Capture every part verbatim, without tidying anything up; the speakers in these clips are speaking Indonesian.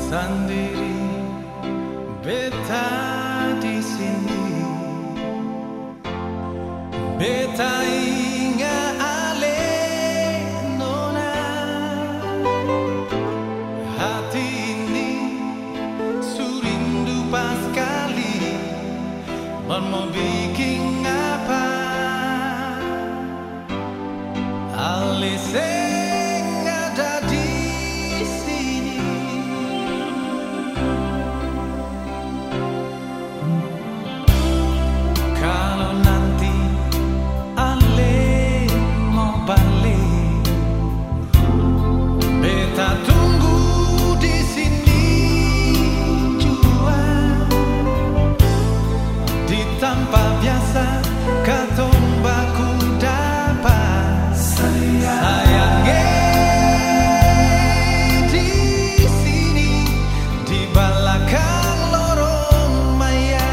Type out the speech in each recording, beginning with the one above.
sendiri, beta di sini, beta ingat ale nona, hati ini surindu pas kali, mau bikin apa, ale sing ada di sini. Kalau nanti ale mau balik, beta tunggu di sini jua. Di tempat biasa katong baku dapat sayangnya. Di sini di belakang lorong maya,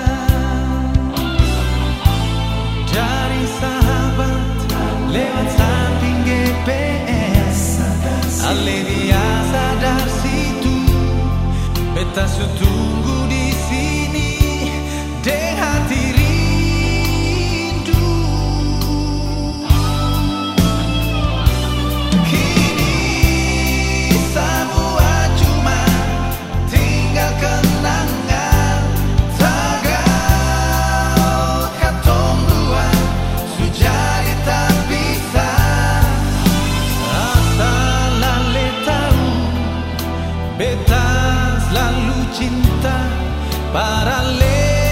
dari sahabat lewat samping G P S, ale dia sadar situ, beta su tunggu di sini deng hati rindu. Kini semua cuma tinggal kenangan, tagal katong dua su jadi tak bisa. Asal ale tahu, beta selalu cinta para le.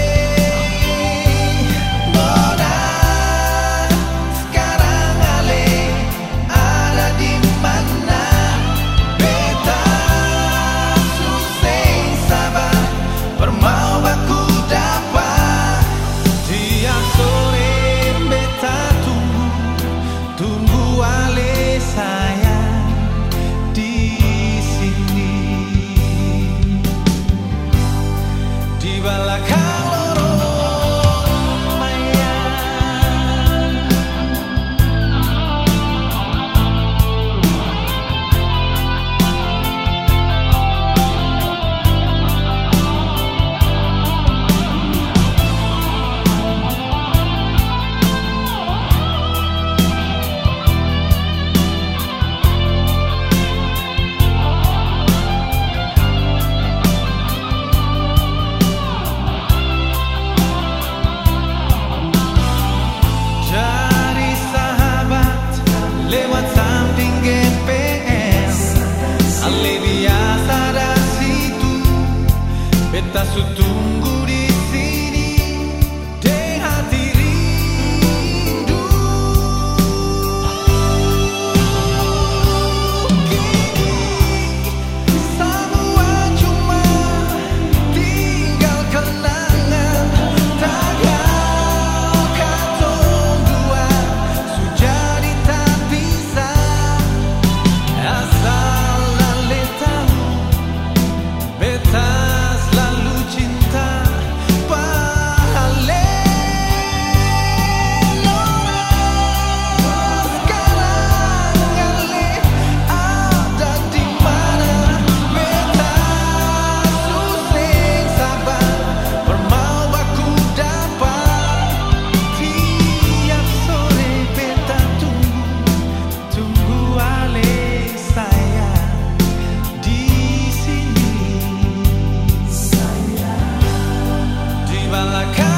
Beta su tunggu di sini deng hati rindu. Kini semua cuma tinggal kenangan, tagal katong dua su jadi tak bisa. Asal ale tahu, beta like